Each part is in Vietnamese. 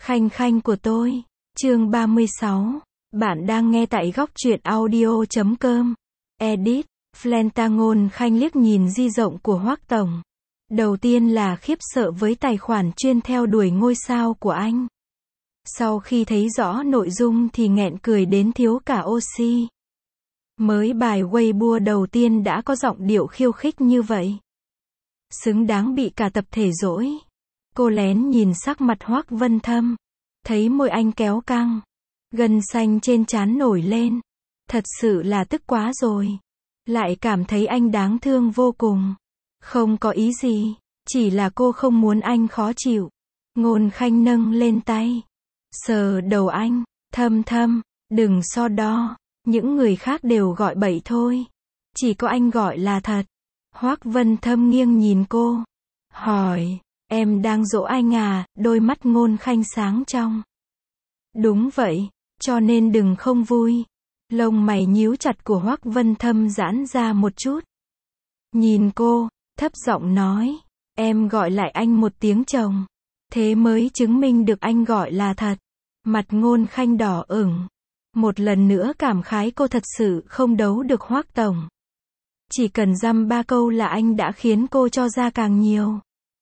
Khanh khanh của tôi. Chương 36. Bạn đang nghe tại góc truyện audio.com. Edit. Flenta Ngôn Khanh liếc nhìn di rộng của Hoắc Tổng. Đầu tiên là khiếp sợ với tài khoản chuyên theo đuổi ngôi sao của anh. Sau khi thấy rõ nội dung thì nghẹn cười đến thiếu cả oxy. Mới bài Weibo đầu tiên đã có giọng điệu khiêu khích như vậy. Xứng đáng bị cả tập thể dỗi. Cô lén nhìn sắc mặt Hoắc Vân Thâm. Thấy môi anh kéo căng. Gân xanh trên trán nổi lên. Thật sự là tức quá rồi. Lại cảm thấy anh đáng thương vô cùng. Không có ý gì. Chỉ là cô không muốn anh khó chịu. Ngôn Khanh nâng lên tay. Sờ đầu anh. Thâm Thâm, đừng so đo. Những người khác đều gọi bậy thôi. Chỉ có anh gọi là thật. Hoắc Vân Thâm nghiêng nhìn cô. Hỏi, em đang dỗ anh à? Đôi mắt Ngôn Khanh sáng trong. Đúng vậy, cho nên đừng không vui. Lông mày nhíu chặt của Hoắc Vân Thâm giãn ra một chút. Nhìn cô, thấp giọng nói, em gọi lại anh một tiếng chồng. Thế mới chứng minh được anh gọi là thật. Mặt Ngôn Khanh đỏ ửng. Một lần nữa cảm khái cô thật sự không đấu được Hoắc Tổng. Chỉ cần dăm ba câu là anh đã khiến cô cho ra càng nhiều.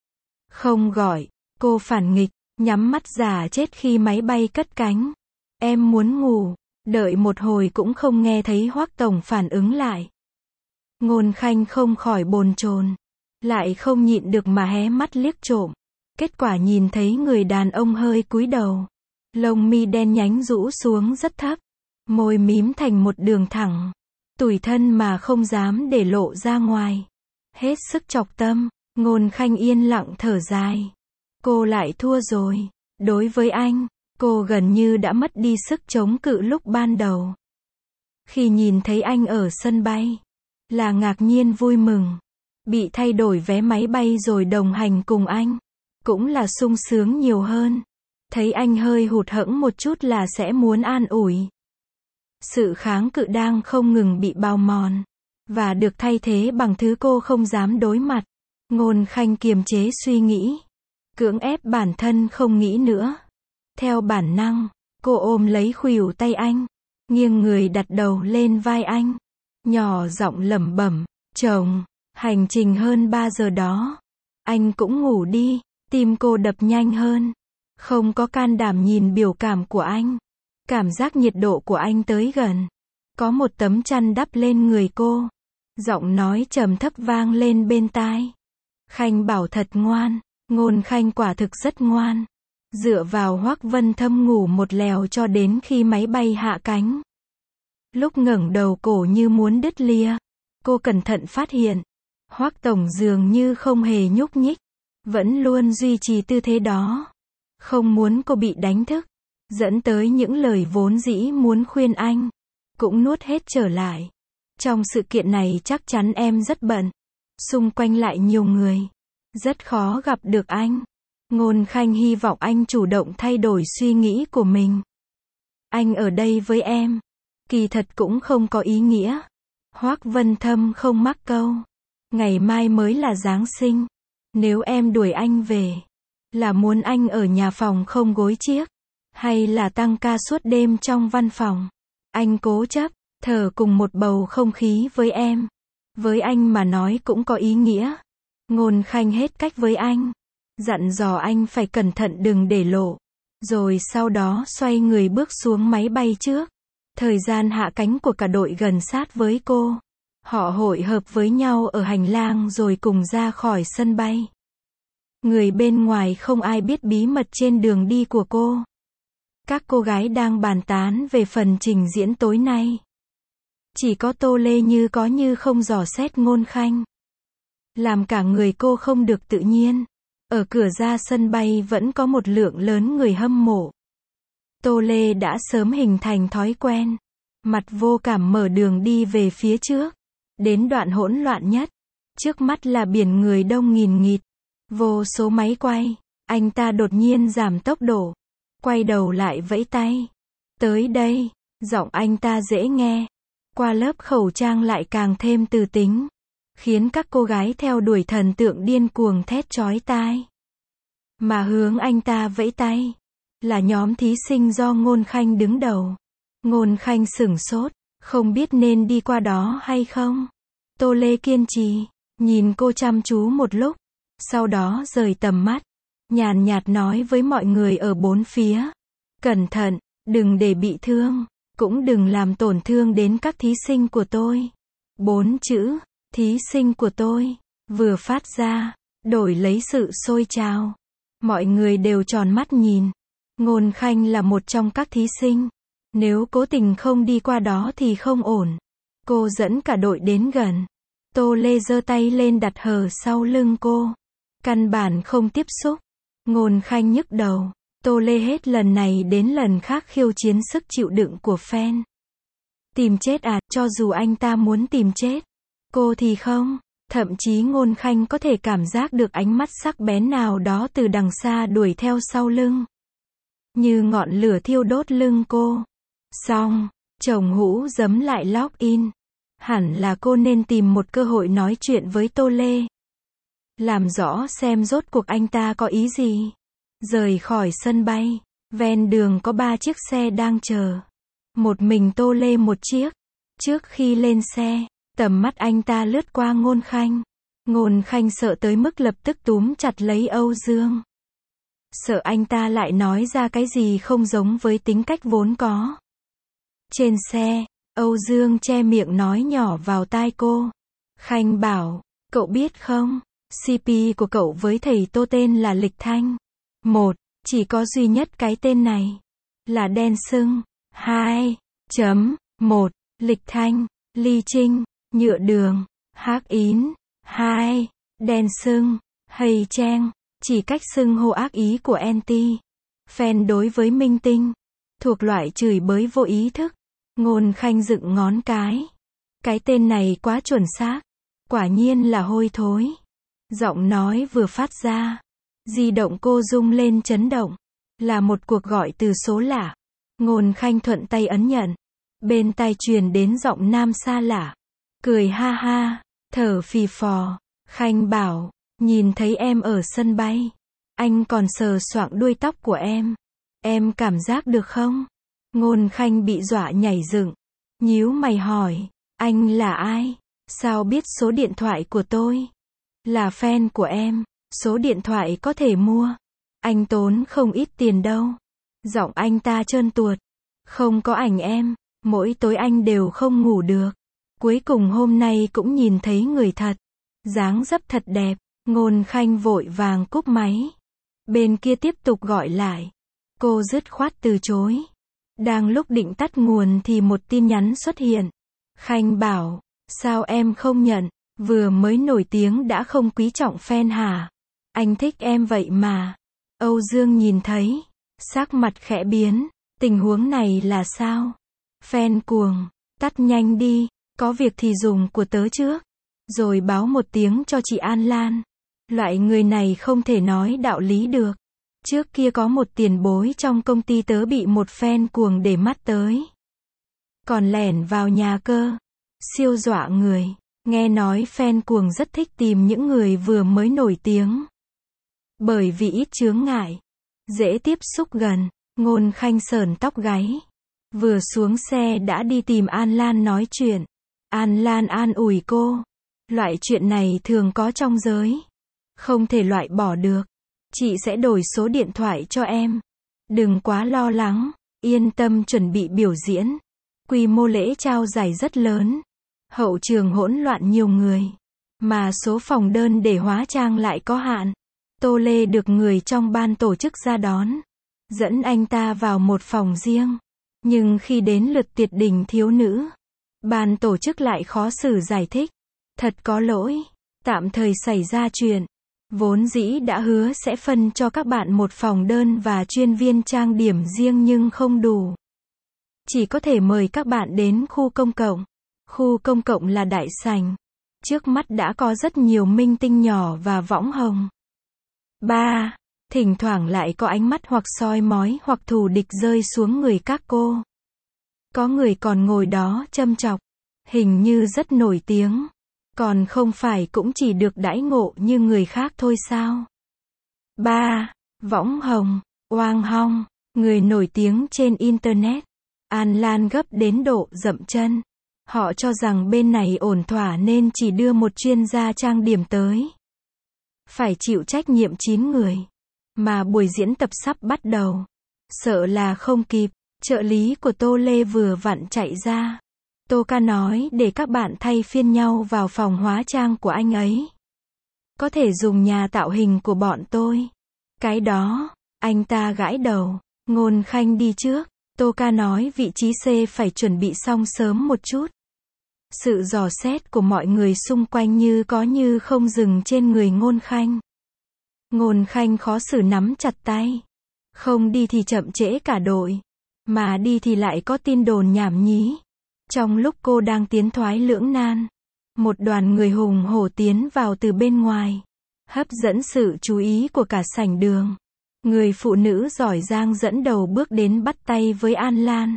Không gọi, cô phản nghịch, nhắm mắt giả chết khi máy bay cất cánh. Em muốn ngủ, đợi một hồi cũng không nghe thấy Hoắc Tổng phản ứng lại. Ngôn Khanh không khỏi bồn chồn, lại không nhịn được mà hé mắt liếc trộm. Kết quả nhìn thấy người đàn ông hơi cúi đầu. Lông mi đen nhánh rũ xuống rất thấp. Môi mím thành một đường thẳng. Tủi thân mà không dám để lộ ra ngoài. Hết sức chọc tâm, Ngôn Khanh yên lặng thở dài. Cô lại thua rồi. Đối với anh, cô gần như đã mất đi sức chống cự lúc ban đầu. Khi nhìn thấy anh ở sân bay, là ngạc nhiên vui mừng. Bị thay đổi vé máy bay rồi đồng hành cùng anh, cũng là sung sướng nhiều hơn. Thấy anh hơi hụt hẫng một chút là sẽ muốn an ủi. Sự kháng cự đang không ngừng bị bào mòn, và được thay thế bằng thứ cô không dám đối mặt. Ngôn Khanh kiềm chế suy nghĩ, cưỡng ép bản thân không nghĩ nữa. Theo bản năng, cô ôm lấy khuỷu tay anh, nghiêng người đặt đầu lên vai anh, nhỏ giọng lẩm bẩm, chồng, hành trình hơn 3 giờ đó, anh cũng ngủ đi. Tim cô đập nhanh hơn, không có can đảm nhìn biểu cảm của anh. Cảm giác nhiệt độ của anh tới gần. Có một tấm chăn đắp lên người cô. Giọng nói trầm thấp vang lên bên tai. Khanh bảo thật ngoan. Ngôn Khanh quả thực rất ngoan. Dựa vào Hoắc Vân Thâm ngủ một lèo cho đến khi máy bay hạ cánh. Lúc ngẩng đầu cổ như muốn đứt lìa. Cô cẩn thận phát hiện. Hoắc Tổng dường như không hề nhúc nhích. Vẫn luôn duy trì tư thế đó. Không muốn cô bị đánh thức. Dẫn tới những lời vốn dĩ muốn khuyên anh, cũng nuốt hết trở lại. Trong sự kiện này chắc chắn em rất bận. Xung quanh lại nhiều người. Rất khó gặp được anh. Ngôn Khanh hy vọng anh chủ động thay đổi suy nghĩ của mình. Anh ở đây với em. Kỳ thật cũng không có ý nghĩa. Hoắc Vân Thâm không mắc câu. Ngày mai mới là Giáng sinh. Nếu em đuổi anh về, là muốn anh ở nhà phòng không gối chiếc. Hay là tăng ca suốt đêm trong văn phòng. Anh cố chấp, thở cùng một bầu không khí với em. Với anh mà nói cũng có ý nghĩa. Ngôn Khanh hết cách với anh. Dặn dò anh phải cẩn thận đừng để lộ. Rồi sau đó xoay người bước xuống máy bay trước. Thời gian hạ cánh của cả đội gần sát với cô. Họ hội hợp với nhau ở hành lang rồi cùng ra khỏi sân bay. Người bên ngoài không ai biết bí mật trên đường đi của cô. Các cô gái đang bàn tán về phần trình diễn tối nay. Chỉ có Tô Lê như có như không dò xét Ngôn Khanh. Làm cả người cô không được tự nhiên. Ở cửa ra sân bay vẫn có một lượng lớn người hâm mộ. Tô Lê đã sớm hình thành thói quen. Mặt vô cảm mở đường đi về phía trước. Đến đoạn hỗn loạn nhất. Trước mắt là biển người đông nghìn nghịt. Vô số máy quay. Anh ta đột nhiên giảm tốc độ. Quay đầu lại vẫy tay. Tới đây. Giọng anh ta dễ nghe. Qua lớp khẩu trang lại càng thêm từ tính. Khiến các cô gái theo đuổi thần tượng điên cuồng thét chói tai. Mà hướng anh ta vẫy tay. Là nhóm thí sinh do Ngôn Khanh đứng đầu. Ngôn Khanh sửng sốt, không biết nên đi qua đó hay không. Tô Lê kiên trì, nhìn cô chăm chú một lúc, sau đó rời tầm mắt, nhàn nhạt nói với mọi người ở bốn phía. Cẩn thận, đừng để bị thương, cũng đừng làm tổn thương đến các thí sinh của tôi. 4 chữ, thí sinh của tôi, vừa phát ra, đổi lấy sự sôi trào. Mọi người đều tròn mắt nhìn. Ngôn Khanh là một trong các thí sinh. Nếu cố tình không đi qua đó thì không ổn. Cô dẫn cả đội đến gần. Tô Lê giơ tay lên đặt hờ sau lưng cô. Căn bản không tiếp xúc. Ngôn Khanh nhức đầu. Tô Lê hết lần này đến lần khác khiêu chiến sức chịu đựng của fan. Tìm chết à, cho dù anh ta muốn tìm chết. Cô thì không. Thậm chí Ngôn Khanh có thể cảm giác được ánh mắt sắc bén nào đó từ đằng xa đuổi theo sau lưng. Như ngọn lửa thiêu đốt lưng cô. Xong, chồng hũ giấm lại log in. Hẳn là cô nên tìm một cơ hội nói chuyện với Tô Lê. Làm rõ xem rốt cuộc anh ta có ý gì. Rời khỏi sân bay, ven đường có 3 chiếc xe đang chờ. Một mình Tô Lê một chiếc. Trước khi lên xe, tầm mắt anh ta lướt qua Ngôn Khanh. Ngôn Khanh sợ tới mức lập tức túm chặt lấy Âu Dương. Sợ anh ta lại nói ra cái gì không giống với tính cách vốn có. Trên xe, Âu Dương che miệng nói nhỏ vào tai cô. Khanh bảo, cậu biết không, CP của cậu với thầy Tô tên là Lịch Thanh. 1. Chỉ có duy nhất cái tên này. Là đen sưng. 2.1. Lịch Thanh, Ly Trinh, Nhựa Đường, Hắc Ín. 2. Đen sưng, Hầy Trang. Chỉ cách xưng hô ác ý của anti fan đối với minh tinh. Thuộc loại chửi bới vô ý thức. Ngôn Khanh dựng ngón cái. Cái tên này quá chuẩn xác. Quả nhiên là hôi thối. Giọng nói vừa phát ra. Di động cô rung lên chấn động. Là một cuộc gọi từ số lạ. Ngôn Khanh thuận tay ấn nhận. Bên tai truyền đến giọng nam xa lạ. Cười ha ha, thở phì phò. Khanh bảo, nhìn thấy em ở sân bay. Anh còn sờ soạng đuôi tóc của em. Em cảm giác được không? Ngôn Khanh bị dọa nhảy dựng. Nhíu mày hỏi, anh là ai? Sao biết số điện thoại của tôi? Là fan của em. Số điện thoại có thể mua. Anh tốn không ít tiền đâu. Giọng anh ta trơn tuột. Không có ảnh em. Mỗi tối anh đều không ngủ được. Cuối cùng hôm nay cũng nhìn thấy người thật. Dáng dấp thật đẹp. Ngôn Khanh vội vàng cúp máy. Bên kia tiếp tục gọi lại. Cô dứt khoát từ chối. Đang lúc định tắt nguồn thì một tin nhắn xuất hiện. Khanh bảo, sao em không nhận? Vừa mới nổi tiếng đã không quý trọng fan hả? Anh thích em vậy mà. Âu Dương nhìn thấy. Sắc mặt khẽ biến. Tình huống này là sao? Fan cuồng. Tắt nhanh đi. Có việc thì dùng của tớ trước. Rồi báo một tiếng cho chị An Lan. Loại người này không thể nói đạo lý được. Trước kia có một tiền bối trong công ty tớ bị một fan cuồng để mắt tới. Còn lẻn vào nhà cơ. Siêu dọa người. Nghe nói fan cuồng rất thích tìm những người vừa mới nổi tiếng. Bởi vì ít chướng ngại. Dễ tiếp xúc gần. Ngôn Khanh sờn tóc gáy. Vừa xuống xe đã đi tìm An Lan nói chuyện. An Lan an ủi cô. Loại chuyện này thường có trong giới. Không thể loại bỏ được. Chị sẽ đổi số điện thoại cho em. Đừng quá lo lắng. Yên tâm chuẩn bị biểu diễn. Quy mô lễ trao giải rất lớn. Hậu trường hỗn loạn nhiều người. Mà số phòng đơn để hóa trang lại có hạn. Tô Lê được người trong ban tổ chức ra đón. Dẫn anh ta vào một phòng riêng. Nhưng khi đến lượt tiệt đỉnh thiếu nữ, ban tổ chức lại khó xử giải thích. Thật có lỗi. Tạm thời xảy ra chuyện. Vốn dĩ đã hứa sẽ phân cho các bạn một phòng đơn và chuyên viên trang điểm riêng nhưng không đủ. Chỉ có thể mời các bạn đến khu công cộng. Khu công cộng là đại sảnh. Trước mắt đã có rất nhiều minh tinh nhỏ và võng hồng. 3. Thỉnh thoảng lại có ánh mắt hoặc soi mói hoặc thù địch rơi xuống người các cô. Có người còn ngồi đó châm chọc. Hình như rất nổi tiếng. Còn không phải cũng chỉ được đãi ngộ như người khác thôi sao? 3. Võng hồng, oang hong. người nổi tiếng trên Internet. An Lan gấp đến độ dậm chân. Họ cho rằng bên này ổn thỏa nên chỉ đưa một chuyên gia trang điểm tới. Phải chịu trách nhiệm 9 người. Mà buổi diễn tập sắp bắt đầu. Sợ là không kịp, trợ lý của Tô Lê vừa vặn chạy ra. Tô ca nói để các bạn thay phiên nhau vào phòng hóa trang của anh ấy. Có thể dùng nhà tạo hình của bọn tôi. Cái đó, anh ta gãi đầu. Ngôn Khanh đi trước. Tô ca nói vị trí C phải chuẩn bị xong sớm một chút. Sự dò xét của mọi người xung quanh như có như không dừng trên người Ngôn Khanh. Ngôn Khanh khó xử nắm chặt tay. Không đi thì chậm trễ cả đội. Mà đi thì lại có tin đồn nhảm nhí. Trong lúc cô đang tiến thoái lưỡng nan, một đoàn người hùng hổ tiến vào từ bên ngoài. Hấp dẫn sự chú ý của cả sảnh đường. Người phụ nữ giỏi giang dẫn đầu bước đến bắt tay với An Lan.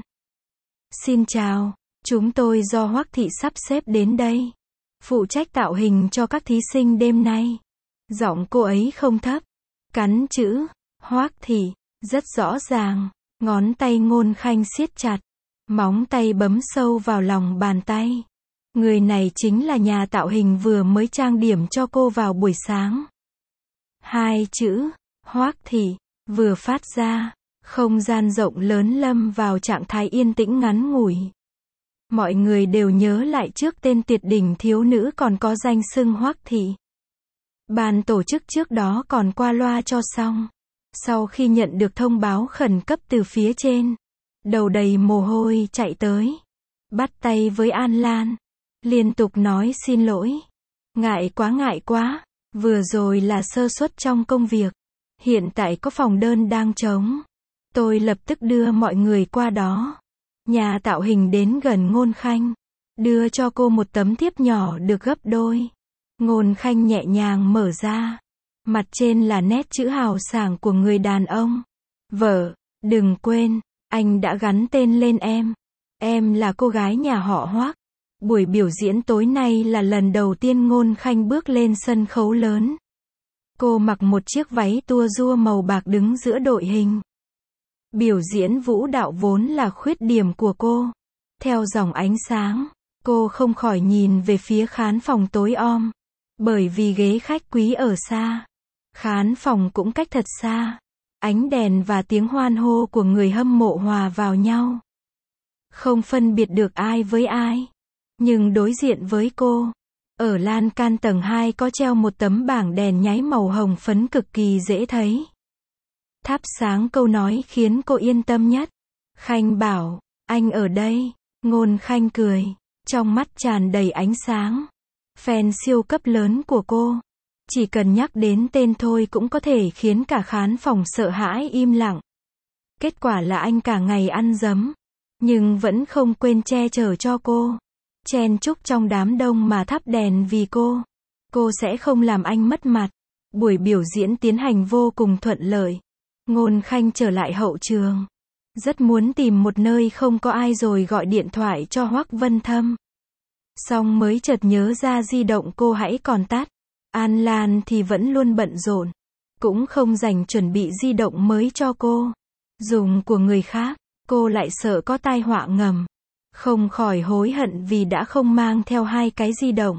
Xin chào, chúng tôi do Hoắc Thị sắp xếp đến đây. Phụ trách tạo hình cho các thí sinh đêm nay. Giọng cô ấy không thấp. Cắn chữ, Hoắc Thị, rất rõ ràng. Ngón tay Ngôn Khanh siết chặt. Móng tay bấm sâu vào lòng bàn tay. Người này chính là nhà tạo hình vừa mới trang điểm cho cô vào buổi sáng. Hai chữ, Hoắc Thị, vừa phát ra, không gian rộng lớn lâm vào trạng thái yên tĩnh ngắn ngủi. Mọi người đều nhớ lại trước tên tuyệt đỉnh thiếu nữ còn có danh xưng Hoắc Thị. Ban tổ chức trước đó còn qua loa cho xong. Sau khi nhận được thông báo khẩn cấp từ phía trên, đầu đầy mồ hôi chạy tới. Bắt tay với An Lan. Liên tục nói xin lỗi. Ngại quá. Vừa rồi là sơ suất trong công việc. Hiện tại có phòng đơn đang trống. Tôi lập tức đưa mọi người qua đó. Nhà tạo hình đến gần Ngôn Khanh. Đưa cho cô một tấm thiếp nhỏ được gấp đôi. Ngôn Khanh nhẹ nhàng mở ra. Mặt trên là nét chữ hào sảng của người đàn ông. Vợ, đừng quên, anh đã gắn tên lên em. Em là cô gái nhà họ Hoắc. Buổi biểu diễn tối nay là lần đầu tiên Ngôn Khanh bước lên sân khấu lớn. Cô mặc một chiếc váy tua rua màu bạc đứng giữa đội hình. Biểu diễn vũ đạo vốn là khuyết điểm của cô. Theo dòng ánh sáng, cô không khỏi nhìn về phía khán phòng tối om. Bởi vì ghế khách quý ở xa. Khán phòng cũng cách thật xa. Ánh đèn và tiếng hoan hô của người hâm mộ hòa vào nhau. Không phân biệt được ai với ai. Nhưng đối diện với cô, ở lan can tầng 2 có treo một tấm bảng đèn nháy màu hồng phấn cực kỳ dễ thấy. Thắp sáng câu nói khiến cô yên tâm nhất. Khanh bảo, anh ở đây. Ngôn Khanh cười, trong mắt tràn đầy ánh sáng. Fan siêu cấp lớn của cô. Chỉ cần nhắc đến tên thôi cũng có thể khiến cả khán phòng sợ hãi im lặng. Kết quả là anh cả ngày ăn dấm. Nhưng vẫn không quên che chở cho cô. Chen chúc trong đám đông mà thắp đèn vì cô. Cô sẽ không làm anh mất mặt. Buổi biểu diễn tiến hành vô cùng thuận lợi. Ngôn Khanh trở lại hậu trường. Rất muốn tìm một nơi không có ai rồi gọi điện thoại cho Hoắc Vân Thâm. Xong mới chợt nhớ ra di động cô hãy còn tắt. An Lan thì vẫn luôn bận rộn. Cũng không dành chuẩn bị di động mới cho cô. Dùng của người khác, cô lại sợ có tai họa ngầm. Không khỏi hối hận vì đã không mang theo 2 cái di động.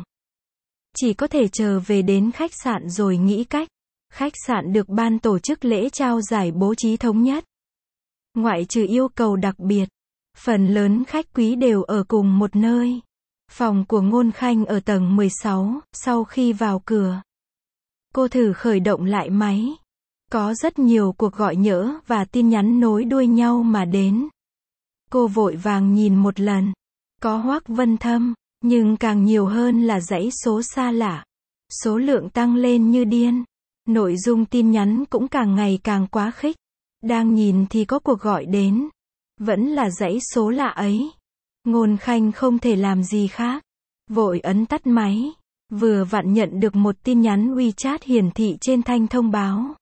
Chỉ có thể chờ về đến khách sạn rồi nghĩ cách. Khách sạn được ban tổ chức lễ trao giải bố trí thống nhất. Ngoại trừ yêu cầu đặc biệt, phần lớn khách quý đều ở cùng một nơi. Phòng của Ngôn Khanh ở tầng 16, sau khi vào cửa. Cô thử khởi động lại máy. Có rất nhiều cuộc gọi nhỡ và tin nhắn nối đuôi nhau mà đến. Cô vội vàng nhìn một lần. Có Hoắc Vân Thâm, nhưng càng nhiều hơn là dãy số xa lạ. Số lượng tăng lên như điên. Nội dung tin nhắn cũng càng ngày càng quá khích. Đang nhìn thì có cuộc gọi đến. Vẫn là dãy số lạ ấy. Ngôn Khanh không thể làm gì khác. Vội ấn tắt máy. Vừa vặn nhận được một tin nhắn WeChat hiển thị trên thanh thông báo.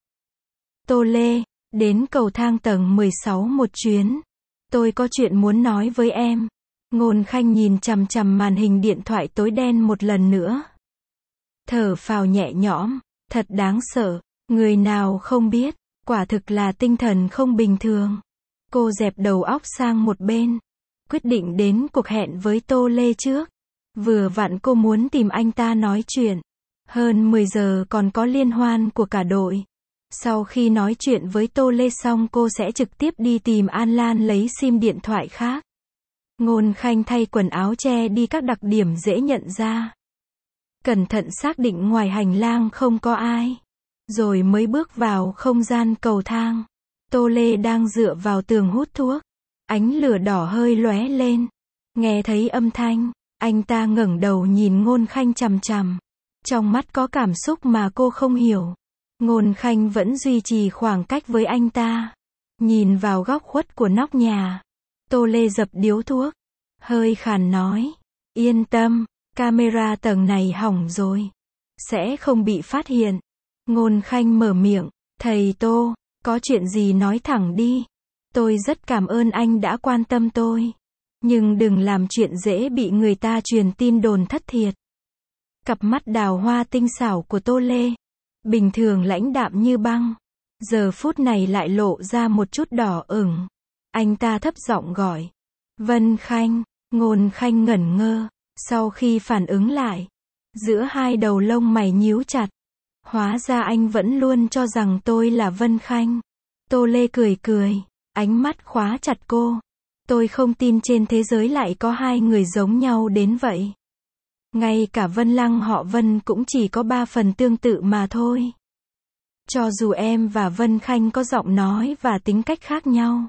Tô Lê, đến cầu thang tầng 16 một chuyến. Tôi có chuyện muốn nói với em. Ngôn Khanh nhìn chằm chằm màn hình điện thoại tối đen một lần nữa. Thở phào nhẹ nhõm, thật đáng sợ, người nào không biết, Quả thực là tinh thần không bình thường. Cô dẹp đầu óc sang một bên. Quyết định đến cuộc hẹn với Tô Lê trước. Vừa vặn cô muốn tìm anh ta nói chuyện. Hơn 10 giờ còn có liên hoan của cả đội. Sau khi nói chuyện với Tô Lê xong cô sẽ trực tiếp đi tìm An Lan lấy sim điện thoại khác. Ngôn Khanh thay quần áo che đi các đặc điểm dễ nhận ra. Cẩn thận xác định ngoài hành lang không có ai. Rồi mới bước vào không gian cầu thang. Tô Lê đang dựa vào tường hút thuốc. Ánh lửa đỏ hơi lóe lên. Nghe thấy âm thanh, anh ta ngẩng đầu nhìn Ngôn Khanh chằm chằm. Trong mắt có cảm xúc mà cô không hiểu. Ngôn Khanh vẫn duy trì khoảng cách với anh ta. Nhìn vào góc khuất của nóc nhà. Tô Lê dập điếu thuốc. Hơi khàn nói. Yên tâm, camera tầng này hỏng rồi. Sẽ không bị phát hiện. Ngôn Khanh mở miệng. Thầy Tô, có chuyện gì nói thẳng đi. Tôi rất cảm ơn anh đã quan tâm tôi. Nhưng đừng làm chuyện dễ bị người ta truyền tin đồn thất thiệt. Cặp mắt đào hoa tinh xảo của Tô Lê. Bình thường lãnh đạm như băng. Giờ phút này lại lộ ra một chút đỏ ửng. Anh ta thấp giọng gọi. Vân Khanh. Ngôn Khanh ngẩn ngơ. Sau khi phản ứng lại. Giữa hai đầu lông mày nhíu chặt. Hóa ra anh vẫn luôn cho rằng tôi là Vân Khanh. Tô Lê cười cười. Ánh mắt khóa chặt cô. Tôi không tin trên thế giới lại có hai người giống nhau đến vậy. Ngay cả Vân Lăng họ Vân cũng chỉ có 3 phần tương tự mà thôi. Cho dù em và Vân Khanh có giọng nói và tính cách khác nhau.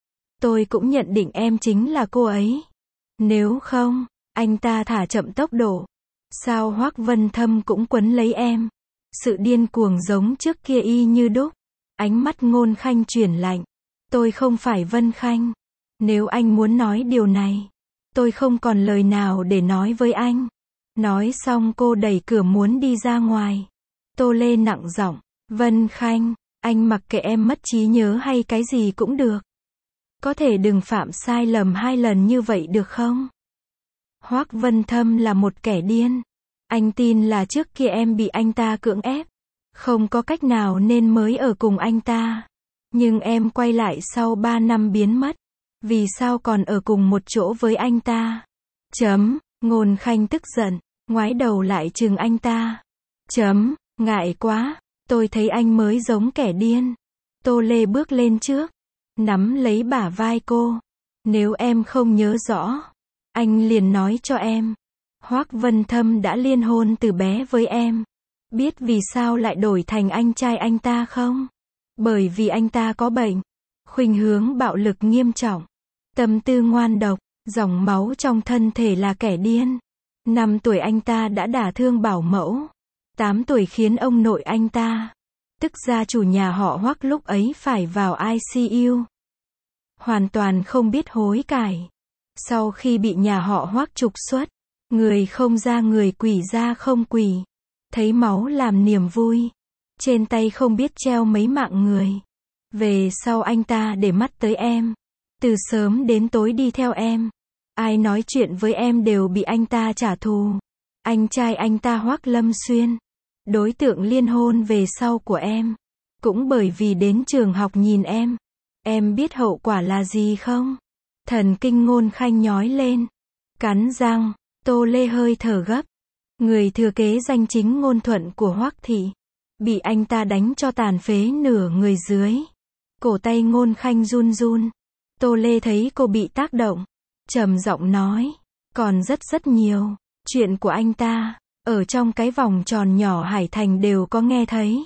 Tôi cũng nhận định em chính là cô ấy. Nếu không, anh ta thả chậm tốc độ. Sao Hoắc Vân Thâm cũng quấn lấy em. Sự điên cuồng giống trước kia y như đúc. Ánh mắt Ngôn Khanh chuyển lạnh. Tôi không phải Vân Khanh. Nếu anh muốn nói điều này, tôi không còn lời nào để nói với anh. Nói xong cô đẩy cửa muốn đi ra ngoài. Tô Lê nặng giọng. Vân Khanh, anh mặc kệ em mất trí nhớ hay cái gì cũng được. Có thể đừng phạm sai lầm 2 lần như vậy được không? Hoắc Vân Thâm là một kẻ điên. Anh tin là trước kia em bị anh ta cưỡng ép. Không có cách nào nên mới ở cùng anh ta. Nhưng em quay lại sau 3 năm biến mất. Vì sao còn ở cùng một chỗ với anh ta? Ngôn Khanh tức giận. Ngoái đầu lại chừng anh ta. Ngại quá. Tôi thấy anh mới giống kẻ điên. Tô Lê bước lên trước. Nắm lấy bả vai cô. Nếu em không nhớ rõ, anh liền nói cho em. Hoắc Vân Thâm đã liên hôn từ bé với em. Biết vì sao lại đổi thành anh trai anh ta không? Bởi vì anh ta có bệnh. Khuynh hướng bạo lực nghiêm trọng. Tâm tư ngoan độc. Dòng máu trong thân thể là kẻ điên. 5 tuổi anh ta đã đả thương bảo mẫu. 8 tuổi khiến ông nội anh ta, tức gia chủ nhà họ Hoắc lúc ấy phải vào ICU. Hoàn toàn không biết hối cải. Sau khi bị nhà họ Hoắc trục xuất, người không ra người quỷ ra không quỷ. Thấy máu làm niềm vui. Trên tay không biết treo mấy mạng người. Về sau anh ta để mắt tới em. Từ sớm đến tối đi theo em. Ai nói chuyện với em đều bị anh ta trả thù. Anh trai anh ta Hoắc Lâm Xuyên, đối tượng liên hôn về sau của em. Cũng bởi vì đến trường học nhìn em. Em biết hậu quả là gì không? Thần kinh Ngôn Khanh nhói lên. Cắn răng, Tô Lê hơi thở gấp. Người thừa kế danh chính ngôn thuận của Hoắc thị. Bị anh ta đánh cho tàn phế nửa người dưới. Cổ tay Ngôn Khanh run run. Tô Lê thấy cô bị tác động. Trầm giọng nói. Còn rất nhiều. Chuyện của anh ta, ở trong cái vòng tròn nhỏ Hải Thành đều có nghe thấy.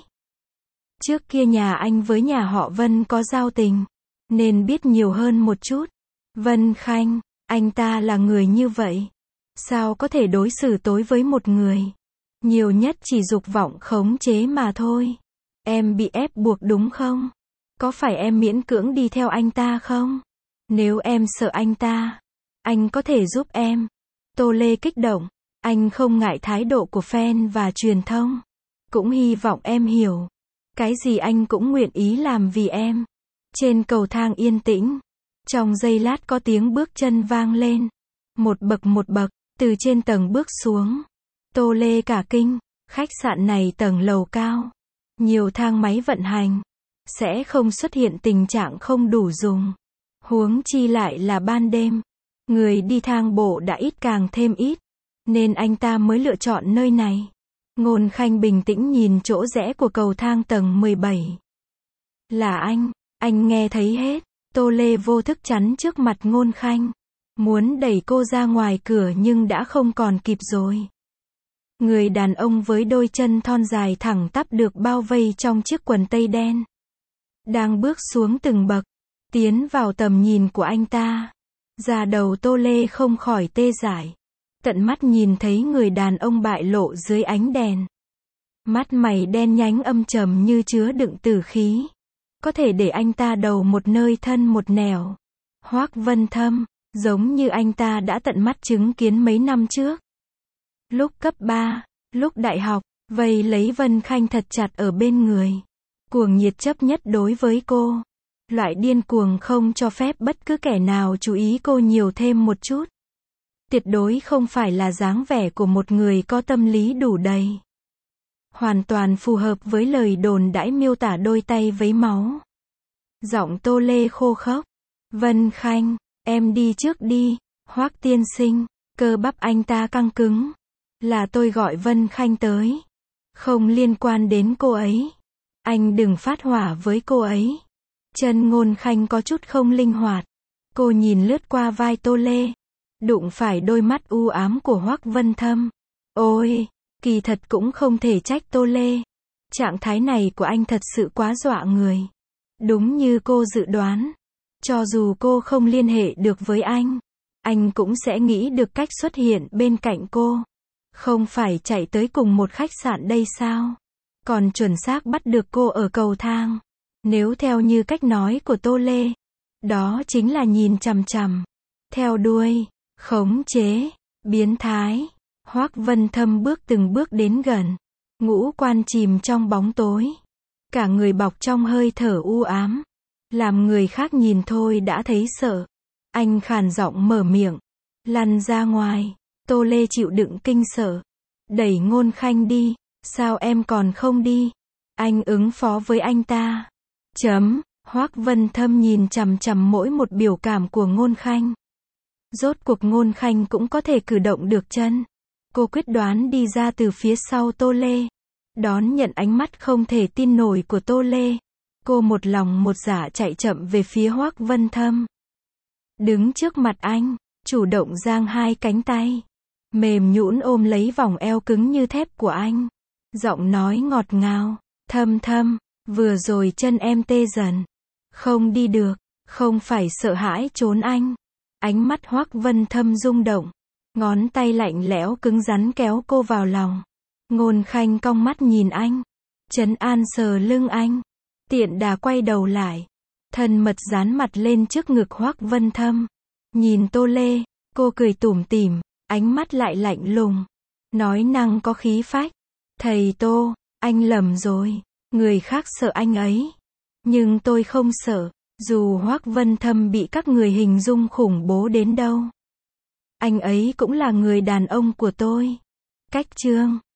Trước kia nhà anh với nhà họ Vân có giao tình, nên biết nhiều hơn một chút. Vân Khanh, anh ta là người như vậy. Sao có thể đối xử tối với một người? Nhiều nhất chỉ dục vọng khống chế mà thôi. Em bị ép buộc đúng không? Có phải em miễn cưỡng đi theo anh ta không? Nếu em sợ anh ta, anh có thể giúp em. Tô Lê kích động. Anh không ngại thái độ của fan và truyền thông. Cũng hy vọng em hiểu. Cái gì anh cũng nguyện ý làm vì em. Trên cầu thang yên tĩnh. Trong giây lát có tiếng bước chân vang lên. Một bậc, từ trên tầng bước xuống. Tô Lê cả kinh. Khách sạn này tầng lầu cao. Nhiều thang máy vận hành. sẽ không xuất hiện tình trạng không đủ dùng. Huống chi lại là ban đêm. Người đi thang bộ đã ít càng thêm ít, nên anh ta mới lựa chọn nơi này. Ngôn Khanh bình tĩnh nhìn chỗ rẽ của cầu thang tầng 17. Là anh nghe thấy hết. Tô Lê vô thức chắn trước mặt Ngôn Khanh. Muốn đẩy cô ra ngoài cửa nhưng đã không còn kịp rồi. Người đàn ông với đôi chân thon dài thẳng tắp được bao vây trong chiếc quần tây đen. Đang bước xuống từng bậc, tiến vào tầm nhìn của anh ta. Da đầu Tô Lê không khỏi tê dại. Tận mắt nhìn thấy người đàn ông bại lộ dưới ánh đèn. Mắt mày đen nhánh âm trầm như chứa đựng tử khí. Có thể để anh ta đầu một nơi thân một nẻo. Hoác Vân Thâm, giống như anh ta đã tận mắt chứng kiến mấy năm trước. Lúc cấp 3, lúc đại học, vây lấy Vân Khanh thật chặt ở bên người. Cuồng nhiệt chấp nhất đối với cô. Loại điên cuồng không cho phép bất cứ kẻ nào chú ý cô nhiều thêm một chút. Tuyệt đối không phải là dáng vẻ của một người có tâm lý đủ đầy. Hoàn toàn phù hợp với lời đồn đãi miêu tả đôi tay vấy máu. Giọng Tô Lê khô khốc. Vân Khanh, em đi trước đi. Hoác tiên sinh, cơ bắp anh ta căng cứng. Là tôi gọi Vân Khanh tới. Không liên quan đến cô ấy. Anh đừng phát hỏa với cô ấy. Chân Ngôn Khanh có chút không linh hoạt. Cô nhìn lướt qua vai Tô Lê. Đụng phải đôi mắt u ám của Hoác Vân Thâm. Ôi, kỳ thật cũng không thể trách Tô Lê. Trạng thái này của anh thật sự quá dọa người. Đúng như cô dự đoán. Cho dù cô không liên hệ được với anh cũng sẽ nghĩ được cách xuất hiện bên cạnh cô. Không phải chạy tới cùng một khách sạn đây sao? Còn chuẩn xác bắt được cô ở cầu thang. Nếu theo như cách nói của Tô Lê, đó chính là nhìn chằm chằm, theo đuôi, khống chế, biến thái. Hoác Vân Thâm bước từng bước đến gần, ngũ quan chìm trong bóng tối, cả người bọc trong hơi thở u ám, làm người khác nhìn thôi đã thấy sợ. Anh khàn giọng mở miệng, lăn ra ngoài. Tô Lê chịu đựng kinh sợ, đẩy Ngôn Khanh đi. Sao em còn không đi? Anh ứng phó với anh ta. Hoác Vân Thâm nhìn chằm chằm mỗi một biểu cảm của Ngôn Khanh. Rốt cuộc Ngôn Khanh cũng có thể cử động được chân. Cô quyết đoán đi ra từ phía sau Tô Lê. Đón nhận ánh mắt không thể tin nổi của Tô Lê. Cô một lòng một dạ chạy chậm về phía Hoác Vân Thâm. Đứng trước mặt anh, chủ động giang hai cánh tay. Mềm nhũn ôm lấy vòng eo cứng như thép của anh. Giọng nói ngọt ngào. Thâm, vừa rồi chân em tê dần. Không đi được, không phải sợ hãi trốn anh. Ánh mắt Hoác Vân Thâm rung động. Ngón tay lạnh lẽo cứng rắn kéo cô vào lòng. Ngôn Khanh cong mắt nhìn anh. Trấn an sờ lưng anh. Tiện đà quay đầu lại. Thân mật dán mặt lên trước ngực Hoác Vân Thâm. Nhìn Tô Lê, cô cười tủm tỉm, ánh mắt lại lạnh lùng. Nói năng có khí phách. Thầy Tô, anh lầm rồi. Người khác sợ anh ấy. Nhưng tôi không sợ. Dù Hoác Vân Thâm bị các người hình dung khủng bố đến đâu. Anh ấy cũng là người đàn ông của tôi. Cách chương